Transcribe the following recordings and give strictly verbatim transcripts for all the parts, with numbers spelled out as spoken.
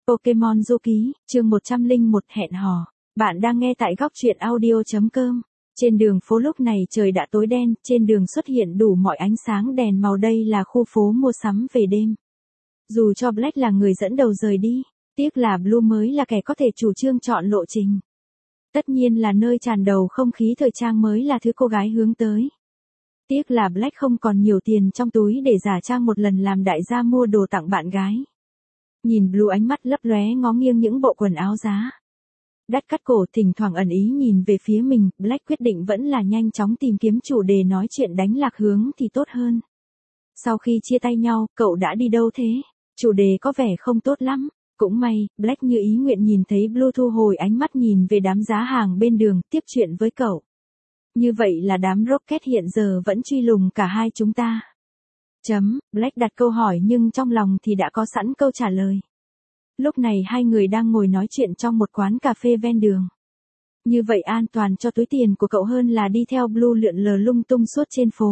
Pokemon Du Ký, chương một trăm lẻ một hẹn hò. Bạn đang nghe tại góc truyện audio.com. Trên đường phố lúc này trời đã tối đen, trên đường xuất hiện đủ mọi ánh sáng đèn màu, đây là khu phố mua sắm về đêm. Dù cho Black là người dẫn đầu rời đi, tiếc là Blue mới là kẻ có thể chủ trương chọn lộ trình. Tất nhiên là nơi tràn đầu không khí thời trang mới là thứ cô gái hướng tới. Tiếc là Black không còn nhiều tiền trong túi để giả trang một lần làm đại gia mua đồ tặng bạn gái. Nhìn Blue ánh mắt lấp lóe ngó nghiêng những bộ quần áo giá đắt cắt cổ, thỉnh thoảng ẩn ý nhìn về phía mình, Black quyết định vẫn là nhanh chóng tìm kiếm chủ đề nói chuyện đánh lạc hướng thì tốt hơn. Sau khi chia tay nhau, cậu đã đi đâu thế? Chủ đề có vẻ không tốt lắm. Cũng may, Black như ý nguyện nhìn thấy Blue thu hồi ánh mắt nhìn về đám giá hàng bên đường, tiếp chuyện với cậu. Như vậy là đám Rocket hiện giờ vẫn truy lùng cả hai chúng ta. Chấm, Black đặt câu hỏi nhưng trong lòng thì đã có sẵn câu trả lời. Lúc này hai người đang ngồi nói chuyện trong một quán cà phê ven đường. Như vậy an toàn cho túi tiền của cậu hơn là đi theo Blue lượn lờ lung tung suốt trên phố.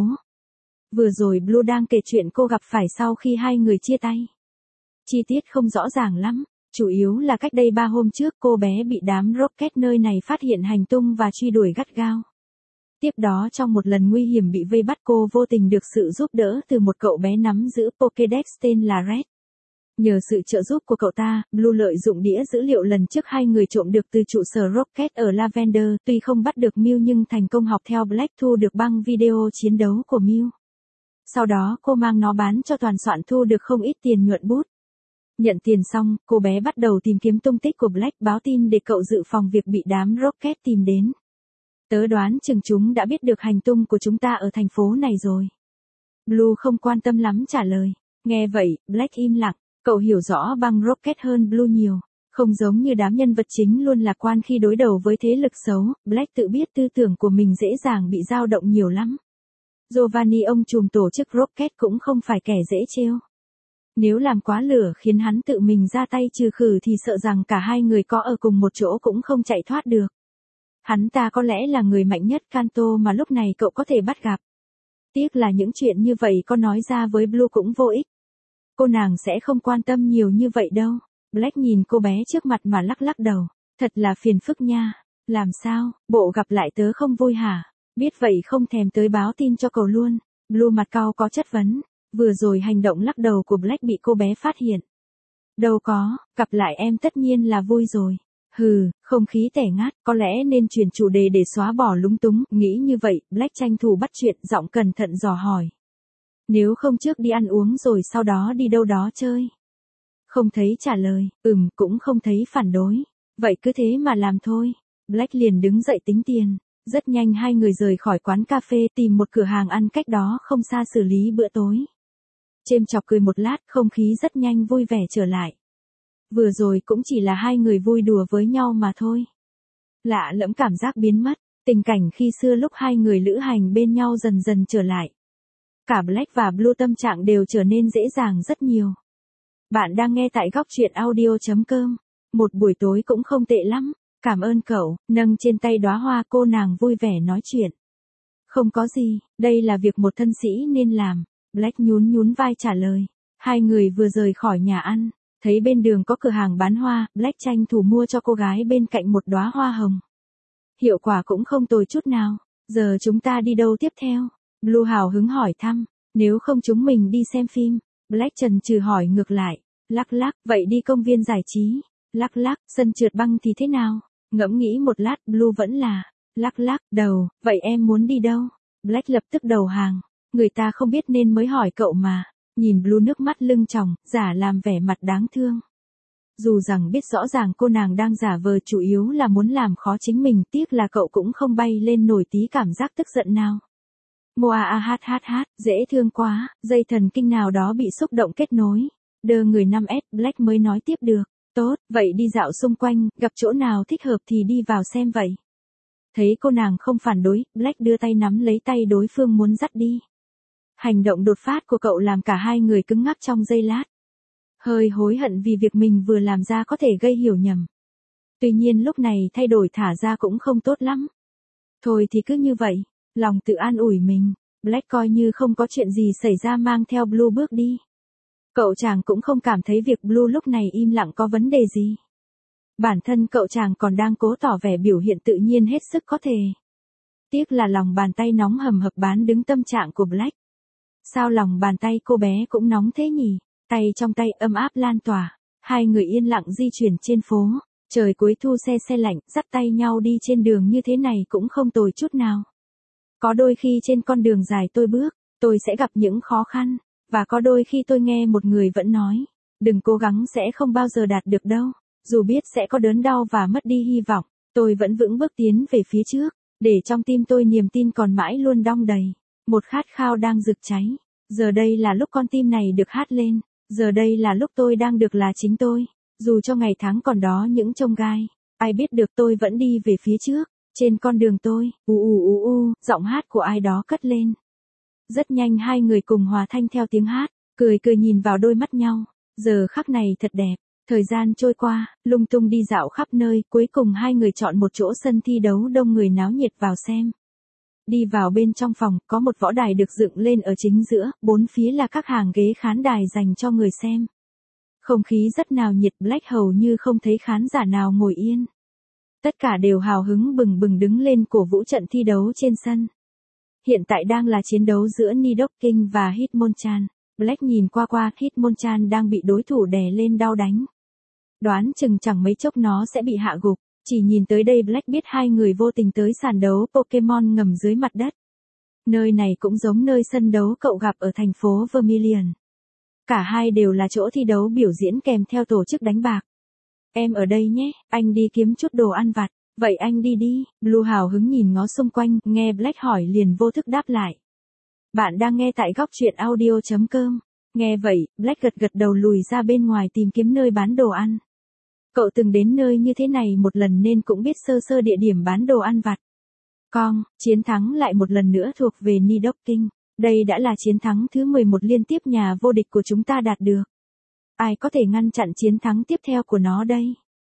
Vừa rồi Blue đang kể chuyện cô gặp phải sau khi hai người chia tay. Chi tiết không rõ ràng lắm, chủ yếu là cách đây ba hôm trước cô bé bị đám Rocket nơi này phát hiện hành tung và truy đuổi gắt gao. Tiếp đó trong một lần nguy hiểm bị vây bắt, cô vô tình được sự giúp đỡ từ một cậu bé nắm giữ Pokédex tên là Red. Nhờ sự trợ giúp của cậu ta, Blue lợi dụng đĩa dữ liệu lần trước hai người trộm được từ trụ sở Rocket ở Lavender, tuy không bắt được Mew nhưng thành công học theo Black thu được băng video chiến đấu của Mew. Sau đó cô mang nó bán cho toàn soạn thu được không ít tiền nhuận bút. Nhận tiền xong, cô bé bắt đầu tìm kiếm tung tích của Black, báo tin để cậu dự phòng việc bị đám Rocket tìm đến. Tớ đoán chừng chúng đã biết được hành tung của chúng ta ở thành phố này rồi. Blue không quan tâm lắm trả lời. Nghe vậy, Black im lặng. Cậu hiểu rõ băng Rocket hơn Blue nhiều. Không giống như đám nhân vật chính luôn lạc quan khi đối đầu với thế lực xấu, Black tự biết tư tưởng của mình dễ dàng bị dao động nhiều lắm. Giovanni, ông trùm tổ chức Rocket, cũng không phải kẻ dễ trêu. Nếu làm quá lửa khiến hắn tự mình ra tay trừ khử thì sợ rằng cả hai người có ở cùng một chỗ cũng không chạy thoát được. Hắn ta có lẽ là người mạnh nhất Kanto mà lúc này cậu có thể bắt gặp. Tiếc là những chuyện như vậy có nói ra với Blue cũng vô ích. Cô nàng sẽ không quan tâm nhiều như vậy đâu. Black nhìn cô bé trước mặt mà lắc lắc đầu. Thật là phiền phức nha. Làm sao, bộ gặp lại tớ không vui hả? Biết vậy không thèm tới báo tin cho cậu luôn. Blue mặt cau có chất vấn. Vừa rồi hành động lắc đầu của Black bị cô bé phát hiện. Đâu có, gặp lại em tất nhiên là vui rồi. Hừ, không khí tẻ ngát, có lẽ nên chuyển chủ đề để xóa bỏ lúng túng. Nghĩ như vậy, Black tranh thủ bắt chuyện, giọng cẩn thận dò hỏi. Nếu không trước đi ăn uống rồi sau đó đi đâu đó chơi? Không thấy trả lời, ừm, cũng không thấy phản đối. Vậy cứ thế mà làm thôi. Black liền đứng dậy tính tiền. Rất nhanh hai người rời khỏi quán cà phê, tìm một cửa hàng ăn cách đó không xa xử lý bữa tối. Chêm chọc cười một lát, không khí rất nhanh vui vẻ trở lại. Vừa rồi cũng chỉ là hai người vui đùa với nhau mà thôi. Lạ lẫm cảm giác biến mất, tình cảnh khi xưa lúc hai người lữ hành bên nhau dần dần trở lại. Cả Black và Blue tâm trạng đều trở nên dễ dàng rất nhiều. Bạn đang nghe tại góc truyện audio.com. Một buổi tối cũng không tệ lắm, cảm ơn cậu. Nâng trên tay đóa hoa, cô nàng vui vẻ nói chuyện. Không có gì, đây là việc một thân sĩ nên làm. Black nhún nhún vai trả lời. Hai người vừa rời khỏi nhà ăn, thấy bên đường có cửa hàng bán hoa, Black tranh thủ mua cho cô gái bên cạnh một đóa hoa hồng. Hiệu quả cũng không tồi chút nào. Giờ chúng ta đi đâu tiếp theo? Blue hào hứng hỏi thăm. Nếu không chúng mình đi xem phim. Black chần chừ hỏi ngược lại. Lắc lắc, vậy đi công viên giải trí. Lắc lắc, sân trượt băng thì thế nào? Ngẫm nghĩ một lát, Blue vẫn là lắc lắc đầu. Vậy em muốn đi đâu? Black lập tức đầu hàng. Người ta không biết nên mới hỏi cậu mà. Nhìn Blue nước mắt lưng tròng, giả làm vẻ mặt đáng thương. Dù rằng biết rõ ràng cô nàng đang giả vờ chủ yếu là muốn làm khó chính mình, tiếc là cậu cũng không bay lên nổi tí cảm giác tức giận nào. Moa a hát hát hát, dễ thương quá, dây thần kinh nào đó bị xúc động kết nối. Đơ người năm S, Black mới nói tiếp được. Tốt, vậy đi dạo xung quanh, gặp chỗ nào thích hợp thì đi vào xem vậy. Thấy cô nàng không phản đối, Black đưa tay nắm lấy tay đối phương muốn dắt đi. Hành động đột phát của cậu làm cả hai người cứng ngắc trong giây lát. Hơi hối hận vì việc mình vừa làm ra có thể gây hiểu nhầm. Tuy nhiên lúc này thay đổi thả ra cũng không tốt lắm. Thôi thì cứ như vậy, lòng tự an ủi mình, Black coi như không có chuyện gì xảy ra mang theo Blue bước đi. Cậu chàng cũng không cảm thấy việc Blue lúc này im lặng có vấn đề gì. Bản thân cậu chàng còn đang cố tỏ vẻ biểu hiện tự nhiên hết sức có thể. Tiếc là lòng bàn tay nóng hầm hập bán đứng tâm trạng của Black. Sao lòng bàn tay cô bé cũng nóng thế nhỉ? Tay trong tay ấm áp lan tỏa. Hai người yên lặng di chuyển trên phố. Trời cuối thu se se lạnh, dắt tay nhau đi trên đường như thế này cũng không tồi chút nào. Có đôi khi trên con đường dài tôi bước, tôi sẽ gặp những khó khăn. Và có đôi khi tôi nghe một người vẫn nói, đừng cố gắng sẽ không bao giờ đạt được đâu. Dù biết sẽ có đớn đau và mất đi hy vọng, tôi vẫn vững bước tiến về phía trước. Để trong tim tôi niềm tin còn mãi luôn đong đầy. Một khát khao đang rực cháy. Giờ đây là lúc con tim này được hát lên. Giờ đây là lúc tôi đang được là chính tôi. Dù cho ngày tháng còn đó những chông gai, ai biết được tôi vẫn đi về phía trước. Trên con đường tôi, u u u u, giọng hát của ai đó cất lên. Rất nhanh hai người cùng hòa thanh theo tiếng hát, cười cười nhìn vào đôi mắt nhau. Giờ khắc này thật đẹp. Thời gian trôi qua, lung tung đi dạo khắp nơi, cuối cùng hai người chọn một chỗ sân thi đấu đông người náo nhiệt vào xem. Đi vào bên trong phòng, có một võ đài được dựng lên ở chính giữa, bốn phía là các hàng ghế khán đài dành cho người xem. Không khí rất náo nhiệt, Black hầu như không thấy khán giả nào ngồi yên. Tất cả đều hào hứng bừng bừng đứng lên cổ vũ trận thi đấu trên sân. Hiện tại đang là chiến đấu giữa Nidoking và Hitmonchan. Black nhìn qua qua, Hitmonchan đang bị đối thủ đè lên đau đánh. Đoán chừng chẳng mấy chốc nó sẽ bị hạ gục. Chỉ nhìn tới đây Black biết hai người vô tình tới sàn đấu Pokemon ngầm dưới mặt đất. Nơi này cũng giống nơi sân đấu cậu gặp ở thành phố Vermilion. Cả hai đều là chỗ thi đấu biểu diễn kèm theo tổ chức đánh bạc. Em ở đây nhé, anh đi kiếm chút đồ ăn vặt. Vậy anh đi đi. Blue hào hứng nhìn ngó xung quanh, nghe Black hỏi liền vô thức đáp lại. Bạn đang nghe tại góc truyện audio chấm com. Nghe vậy, Black gật gật đầu lùi ra bên ngoài tìm kiếm nơi bán đồ ăn. Cậu từng đến nơi như thế này một lần nên cũng biết sơ sơ địa điểm bán đồ ăn vặt. Con, chiến thắng lại một lần nữa thuộc về Nidoking. Đây đã là chiến thắng thứ mười một liên tiếp nhà vô địch của chúng ta đạt được. Ai có thể ngăn chặn chiến thắng tiếp theo của nó đây?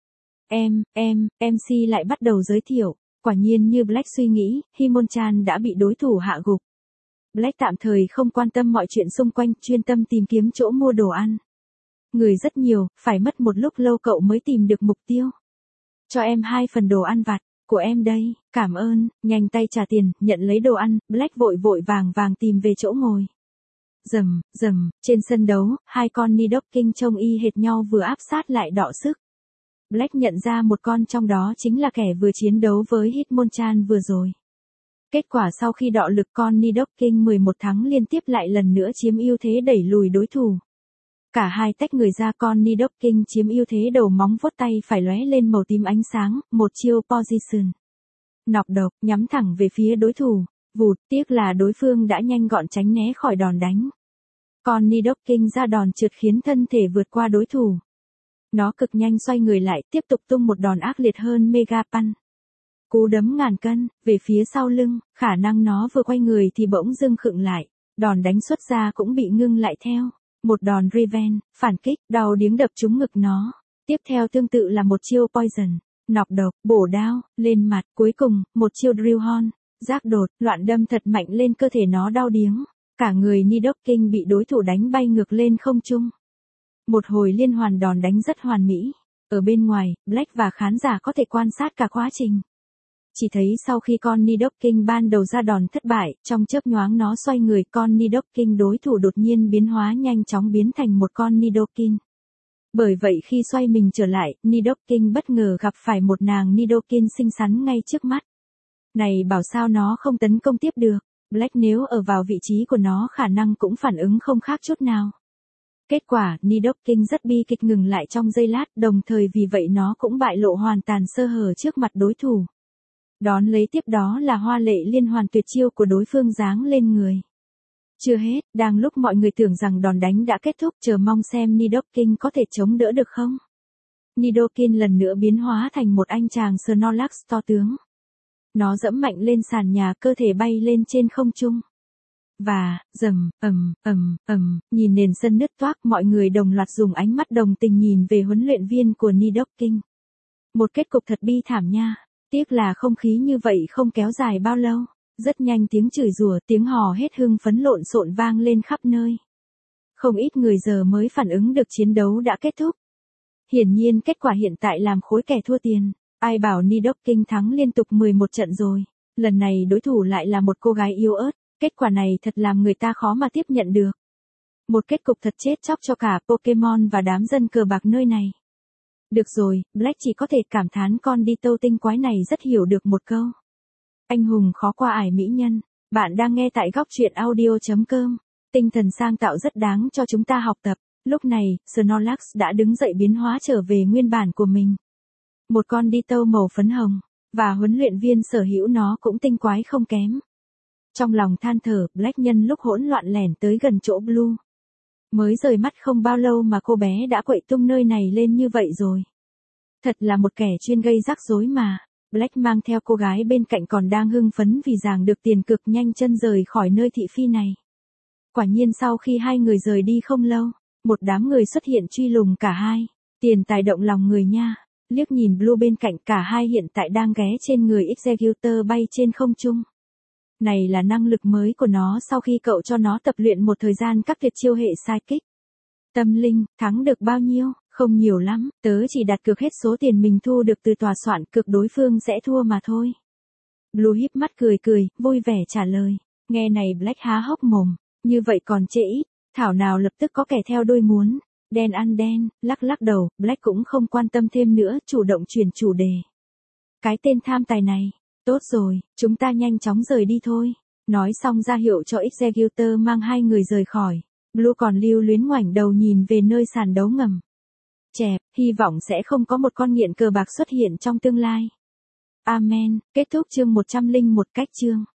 Em, em, em xê lại bắt đầu giới thiệu. Quả nhiên như Black suy nghĩ, Hitmonchan đã bị đối thủ hạ gục. Black tạm thời không quan tâm mọi chuyện xung quanh, chuyên tâm tìm kiếm chỗ mua đồ ăn. Người rất nhiều, phải mất một lúc lâu cậu mới tìm được mục tiêu. Cho em hai phần đồ ăn vặt, của em đây, cảm ơn, nhanh tay trả tiền, nhận lấy đồ ăn, Black vội vội vàng vàng tìm về chỗ ngồi. Rầm, rầm, trên sân đấu, hai con Nidoking trông y hệt nhau vừa áp sát lại đọ sức. Black nhận ra một con trong đó chính là kẻ vừa chiến đấu với Hitmonchan vừa rồi. Kết quả sau khi đọ lực con Nidoking mười một thắng liên tiếp lại lần nữa chiếm ưu thế đẩy lùi đối thủ. Cả hai tách người ra con Nidoking chiếm ưu thế đầu móng vuốt tay phải lóe lên màu tím ánh sáng, một chiêu position. Nọc độc, nhắm thẳng về phía đối thủ. Vụt, tiếc là đối phương đã nhanh gọn tránh né khỏi đòn đánh. Con Nidoking ra đòn trượt khiến thân thể vượt qua đối thủ. Nó cực nhanh xoay người lại, tiếp tục tung một đòn ác liệt hơn Mega Punch. Cú đấm ngàn cân, về phía sau lưng, khả năng nó vừa quay người thì bỗng dưng khựng lại. Đòn đánh xuất ra cũng bị ngưng lại theo. Một đòn Revenge, phản kích, đau điếng đập trúng ngực nó. Tiếp theo tương tự là một chiêu Poison, nọc độc, bổ đao, lên mặt. Cuối cùng, một chiêu Drill Horn, giác đột, loạn đâm thật mạnh lên cơ thể nó đau điếng. Cả người Nidoking bị đối thủ đánh bay ngược lên không trung. Một hồi liên hoàn đòn đánh rất hoàn mỹ. Ở bên ngoài, Black và khán giả có thể quan sát cả quá trình. Chỉ thấy sau khi con Nidoking ban đầu ra đòn thất bại, trong chớp nhoáng nó xoay người, con Nidoking đối thủ đột nhiên biến hóa nhanh chóng biến thành một con Nidoking. Bởi vậy khi xoay mình trở lại, Nidoking bất ngờ gặp phải một nàng Nidoking xinh xắn ngay trước mắt. Này bảo sao nó không tấn công tiếp được, Black nếu ở vào vị trí của nó khả năng cũng phản ứng không khác chút nào. Kết quả, Nidoking rất bi kịch ngừng lại trong giây lát, đồng thời vì vậy nó cũng bại lộ hoàn toàn sơ hở trước mặt đối thủ. Đón lấy tiếp đó là hoa lệ liên hoàn tuyệt chiêu của đối phương giáng lên người. Chưa hết, đang lúc mọi người tưởng rằng đòn đánh đã kết thúc, chờ mong xem Nidoking có thể chống đỡ được không. Nidoking lần nữa biến hóa thành một anh chàng Snorlax to tướng. Nó dẫm mạnh lên sàn nhà, cơ thể bay lên trên không trung. Và, rầm, ầm, ầm, ầm, nhìn nền sân nứt toác, mọi người đồng loạt dùng ánh mắt đồng tình nhìn về huấn luyện viên của Nidoking. Một kết cục thật bi thảm nha. Tiếc là không khí như vậy không kéo dài bao lâu. Rất nhanh tiếng chửi rủa, tiếng hò hét hưng phấn lộn xộn vang lên khắp nơi. Không ít người giờ mới phản ứng được chiến đấu đã kết thúc. Hiển nhiên kết quả hiện tại làm khối kẻ thua tiền. Ai bảo Nidoking thắng liên tục mười một trận rồi. Lần này đối thủ lại là một cô gái yếu ớt. Kết quả này thật làm người ta khó mà tiếp nhận được. Một kết cục thật chết chóc cho cả Pokemon và đám dân cờ bạc nơi này. Được rồi, Black chỉ có thể cảm thán con Ditto tinh quái này rất hiểu được một câu. Anh hùng khó qua ải mỹ nhân. Bạn đang nghe tại góc truyện audio chấm com. Tinh thần sang tạo rất đáng cho chúng ta học tập. Lúc này, Snorlax đã đứng dậy biến hóa trở về nguyên bản của mình. Một con Ditto màu phấn hồng, và huấn luyện viên sở hữu nó cũng tinh quái không kém. Trong lòng than thở, Black nhân lúc hỗn loạn lẻn tới gần chỗ Blue. Mới rời mắt không bao lâu mà cô bé đã quậy tung nơi này lên như vậy rồi. Thật là một kẻ chuyên gây rắc rối mà. Black mang theo cô gái bên cạnh còn đang hưng phấn vì giành được tiền cực nhanh chân rời khỏi nơi thị phi này. Quả nhiên sau khi hai người rời đi không lâu, một đám người xuất hiện truy lùng cả hai. Tiền tài động lòng người nha. Liếc nhìn Blue bên cạnh, cả hai hiện tại đang ghé trên người Executor bay trên không trung. Này là năng lực mới của nó sau khi cậu cho nó tập luyện một thời gian các tuyệt chiêu hệ Psychic. Tâm linh, thắng được bao nhiêu? Không nhiều lắm, tớ chỉ đặt cược hết số tiền mình thu được từ tòa soạn cược đối phương sẽ thua mà thôi. Blue híp mắt cười cười, vui vẻ trả lời. Nghe này Black há hốc mồm, như vậy còn trễ ít, thảo nào lập tức có kẻ theo đuôi muốn. Đen ăn đen, lắc lắc đầu, Black cũng không quan tâm thêm nữa, chủ động chuyển chủ đề. Cái tên tham tài này, tốt rồi, chúng ta nhanh chóng rời đi thôi. Nói xong ra hiệu cho Executor mang hai người rời khỏi. Blue còn lưu luyến ngoảnh đầu nhìn về nơi sàn đấu ngầm. Chẹp, hy vọng sẽ không có một con nghiện cờ bạc xuất hiện trong tương lai. Amen. Kết thúc chương một trăm lẻ một cách chương.